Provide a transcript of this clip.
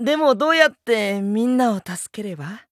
でもどうやってみんなを助ければ？